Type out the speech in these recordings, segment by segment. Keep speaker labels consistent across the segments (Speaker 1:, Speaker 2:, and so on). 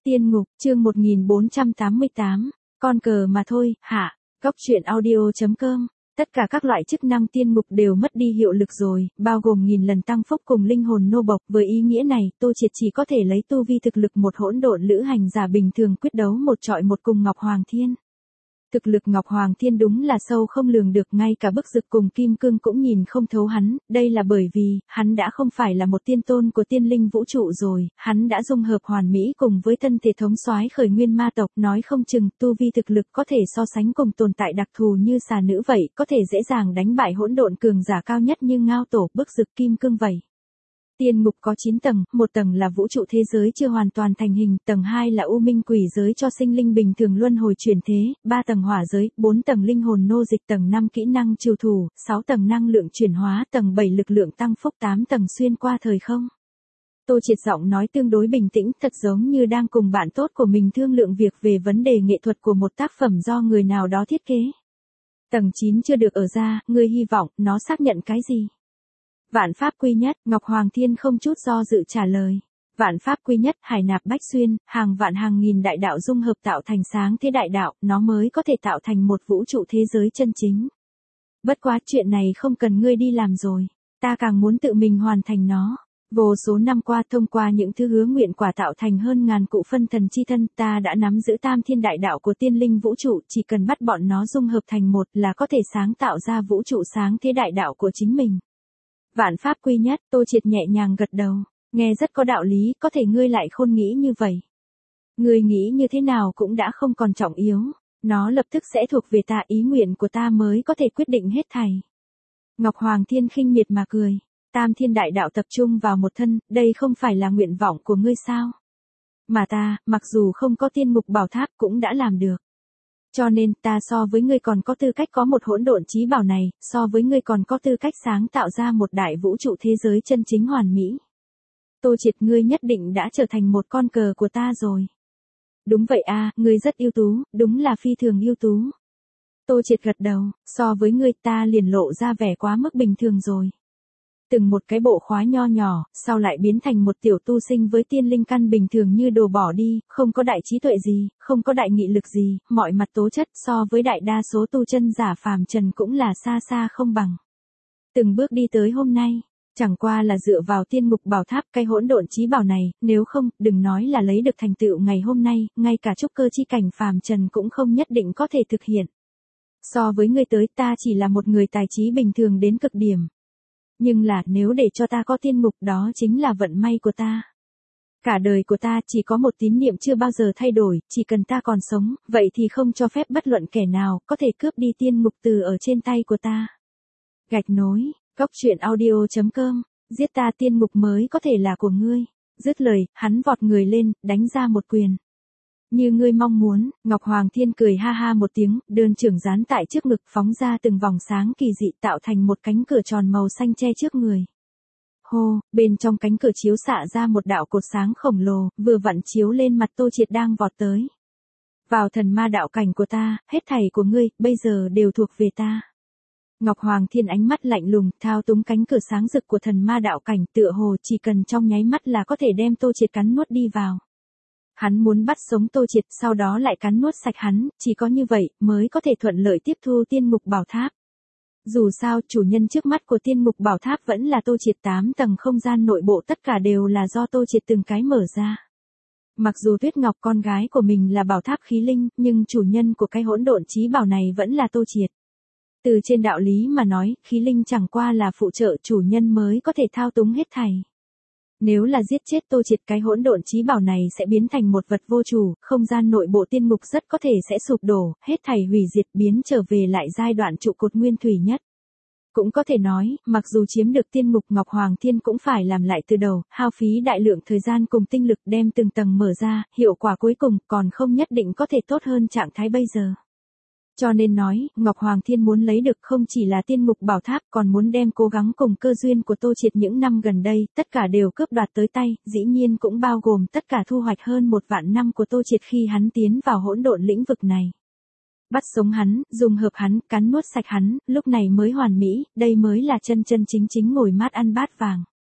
Speaker 1: Tiên ngục, chương 1488, con cờ mà thôi, hạ, Góc truyện audio.com. Tất cả các loại chức năng tiên ngục đều mất đi hiệu lực rồi, bao gồm 1000 lần tăng phúc cùng linh hồn nô bộc. Với ý nghĩa này, Tô Triệt chỉ có thể lấy tu vi thực lực một hỗn độn lữ hành giả bình thường quyết đấu một trọi một cùng Ngọc Hoàng Thiên. Thực lực Ngọc Hoàng Thiên đúng là sâu không lường được, ngay cả bức dực cùng kim cương cũng nhìn không thấu hắn, đây là bởi vì, hắn đã không phải là một tiên tôn của tiên linh vũ trụ rồi, hắn đã dung hợp hoàn mỹ cùng với thân thể thống soái khởi nguyên ma tộc, nói không chừng tu vi thực lực có thể so sánh cùng tồn tại đặc thù như xà nữ vậy, có thể dễ dàng đánh bại hỗn độn cường giả cao nhất như Ngao Tổ, bức dực kim cương vậy. Tiên ngục có 9 tầng, một tầng là vũ trụ thế giới chưa hoàn toàn thành hình, tầng 2 là u minh quỷ giới cho sinh linh bình thường luân hồi chuyển thế, 3 tầng hỏa giới, 4 tầng linh hồn nô dịch, tầng 5 kỹ năng trừ thủ, 6 tầng năng lượng chuyển hóa, tầng 7 lực lượng tăng phúc, 8 tầng xuyên qua thời không. Tô Triệt giọng nói tương đối bình tĩnh, thật giống như đang cùng bạn tốt của mình thương lượng việc về vấn đề nghệ thuật của một tác phẩm do người nào đó thiết kế. Tầng 9 chưa được ở ra, ngươi hy vọng nó xác nhận cái gì? Vạn pháp quy nhất, Ngọc Hoàng Thiên không chút do dự trả lời. Vạn pháp quy nhất, hải nạp bách xuyên, hàng vạn hàng nghìn đại đạo dung hợp tạo thành sáng thế đại đạo, nó mới có thể tạo thành một vũ trụ thế giới chân chính. Bất quá chuyện này không cần ngươi đi làm rồi, ta càng muốn tự mình hoàn thành nó. Vô số năm qua thông qua những thứ hứa nguyện quả tạo thành hơn ngàn cụ phân thần chi thân, ta đã nắm giữ tam thiên đại đạo của tiên linh vũ trụ, chỉ cần bắt bọn nó dung hợp thành một là có thể sáng tạo ra vũ trụ sáng thế đại đạo của chính mình. Vạn pháp quy nhất, Tô Triệt nhẹ nhàng gật đầu, nghe rất có đạo lý, có thể ngươi lại khôn nghĩ như vậy. Ngươi nghĩ như thế nào cũng đã không còn trọng yếu, nó lập tức sẽ thuộc về ta, ý nguyện của ta mới có thể quyết định hết thảy. Ngọc Hoàng Thiên khinh miệt mà cười, tam thiên đại đạo tập trung vào một thân, đây không phải là nguyện vọng của ngươi sao? Mà ta, mặc dù không có tiên mục bảo tháp cũng đã làm được. Cho nên, ta so với ngươi còn có tư cách có một hỗn độn chí bảo này, so với ngươi còn có tư cách sáng tạo ra một đại vũ trụ thế giới chân chính hoàn mỹ. Tô Triệt, ngươi nhất định đã trở thành một con cờ của ta rồi. Đúng vậy a, ngươi rất ưu tú, đúng là phi thường ưu tú. Tô Triệt gật đầu, so với ngươi ta liền lộ ra vẻ quá mức bình thường rồi. Từng một cái bộ khóa nho nhỏ, sau lại biến thành một tiểu tu sinh với tiên linh căn bình thường như đồ bỏ đi, không có đại trí tuệ gì, không có đại nghị lực gì, mọi mặt tố chất so với đại đa số tu chân giả phàm trần cũng là xa xa không bằng. Từng bước đi tới hôm nay, chẳng qua là dựa vào tiên mục bảo tháp cái hỗn độn chí bảo này, nếu không, đừng nói là lấy được thành tựu ngày hôm nay, ngay cả trúc cơ chi cảnh phàm trần cũng không nhất định có thể thực hiện. So với ngươi tới ta chỉ là một người tài trí bình thường đến cực điểm. Nhưng là nếu để cho ta có tiên mục đó chính là vận may của ta. Cả đời của ta chỉ có một tín niệm chưa bao giờ thay đổi, chỉ cần ta còn sống, vậy thì không cho phép bất luận kẻ nào có thể cướp đi tiên mục từ ở trên tay của ta. Gạch nối, Góc truyện audio.com, giết ta tiên mục mới có thể là của ngươi. Dứt lời, hắn vọt người lên, đánh ra một quyền. Như ngươi mong muốn, Ngọc Hoàng Thiên cười ha ha một tiếng, đơn trưởng dán tại trước ngực phóng ra từng vòng sáng kỳ dị tạo thành một cánh cửa tròn màu xanh che trước người. Hô, bên trong cánh cửa chiếu xạ ra một đạo cột sáng khổng lồ, vừa vặn chiếu lên mặt Tô Triệt đang vọt tới. Vào thần ma đạo cảnh của ta, hết thảy của ngươi, bây giờ đều thuộc về ta. Ngọc Hoàng Thiên ánh mắt lạnh lùng, thao túng cánh cửa sáng rực của thần ma đạo cảnh, tựa hồ chỉ cần trong nháy mắt là có thể đem Tô Triệt cắn nuốt đi vào. Hắn muốn bắt sống Tô Triệt, sau đó lại cắn nuốt sạch hắn, chỉ có như vậy mới có thể thuận lợi tiếp thu tiên mục bảo tháp. Dù sao, chủ nhân trước mắt của tiên mục bảo tháp vẫn là Tô Triệt, 8 tầng không gian nội bộ tất cả đều là do Tô Triệt từng cái mở ra. Mặc dù Tuyết Ngọc con gái của mình là bảo tháp khí linh, nhưng chủ nhân của cái hỗn độn chí bảo này vẫn là Tô Triệt. Từ trên đạo lý mà nói, khí linh chẳng qua là phụ trợ, chủ nhân mới có thể thao túng hết thảy. Nếu là giết chết Tô Triệt, cái hỗn độn chí bảo này sẽ biến thành một vật vô chủ, không gian nội bộ tiên mục rất có thể sẽ sụp đổ, hết thảy hủy diệt, biến trở về lại giai đoạn trụ cột nguyên thủy nhất. Cũng có thể nói, mặc dù chiếm được tiên mục, Ngọc Hoàng Thiên cũng phải làm lại từ đầu, hao phí đại lượng thời gian cùng tinh lực đem từng tầng mở ra, hiệu quả cuối cùng còn không nhất định có thể tốt hơn trạng thái bây giờ. Cho nên nói, Ngọc Hoàng Thiên muốn lấy được không chỉ là tiên mục bảo tháp, còn muốn đem cố gắng cùng cơ duyên của Tô Triệt những năm gần đây, tất cả đều cướp đoạt tới tay, dĩ nhiên cũng bao gồm tất cả thu hoạch hơn 1 vạn năm của Tô Triệt khi hắn tiến vào hỗn độn lĩnh vực này. Bắt sống hắn, dung hợp hắn, cắn nuốt sạch hắn, lúc này mới hoàn mỹ, đây mới là chân chính ngồi mát ăn bát vàng.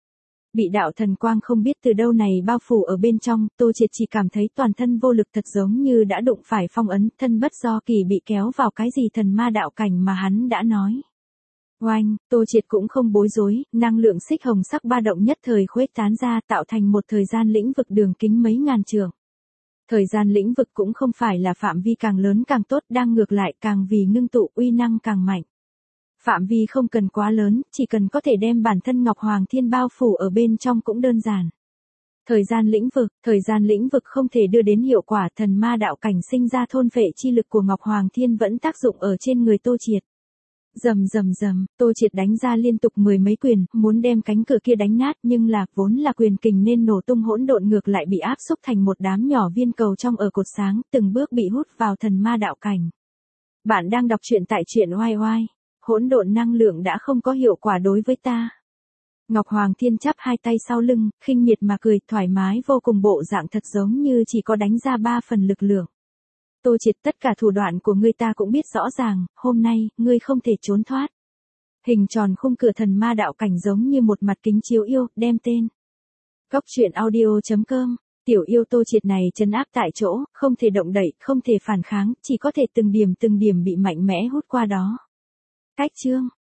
Speaker 1: Bị đạo thần quang không biết từ đâu này bao phủ ở bên trong, Tô Triệt chỉ cảm thấy toàn thân vô lực thật giống như đã đụng phải phong ấn, thân bất do kỳ bị kéo vào cái gì thần ma đạo cảnh mà hắn đã nói. Oanh, Tô Triệt cũng không bối rối, năng lượng xích hồng sắc ba động nhất thời khuếch tán ra tạo thành một thời gian lĩnh vực đường kính mấy ngàn trượng. Thời gian lĩnh vực cũng không phải là phạm vi càng lớn càng tốt, đang ngược lại càng vì ngưng tụ uy năng càng mạnh. Phạm vi không cần quá lớn, chỉ cần có thể đem bản thân Ngọc Hoàng Thiên bao phủ ở bên trong cũng đơn giản. Thời gian lĩnh vực không thể đưa đến hiệu quả, thần ma đạo cảnh sinh ra thôn phệ chi lực của Ngọc Hoàng Thiên vẫn tác dụng ở trên người Tô Triệt. Rầm rầm rầm, Tô Triệt đánh ra liên tục mười mấy quyền, muốn đem cánh cửa kia đánh nát, nhưng vốn là quyền kình nên nổ tung hỗn độn ngược lại bị áp xúc thành một đám nhỏ viên cầu trong ở cột sáng, từng bước bị hút vào thần ma đạo cảnh. Bạn đang đọc truyện tại truyện oai oai. Hỗn độn năng lượng đã không có hiệu quả đối với ta. Ngọc Hoàng Thiên chắp hai tay sau lưng, khinh miệt mà cười, thoải mái vô cùng, bộ dạng thật giống như chỉ có đánh ra 3 phần lực lượng. Tô Triệt, tất cả thủ đoạn của ngươi ta cũng biết rõ ràng, hôm nay, ngươi không thể trốn thoát. Hình tròn khung cửa thần ma đạo cảnh giống như một mặt kính chiếu yêu, đem tên. Góc truyện audio.com, tiểu yêu Tô Triệt này trấn áp tại chỗ, không thể động đậy, không thể phản kháng, chỉ có thể từng điểm bị mạnh mẽ hút qua đó. Cách chương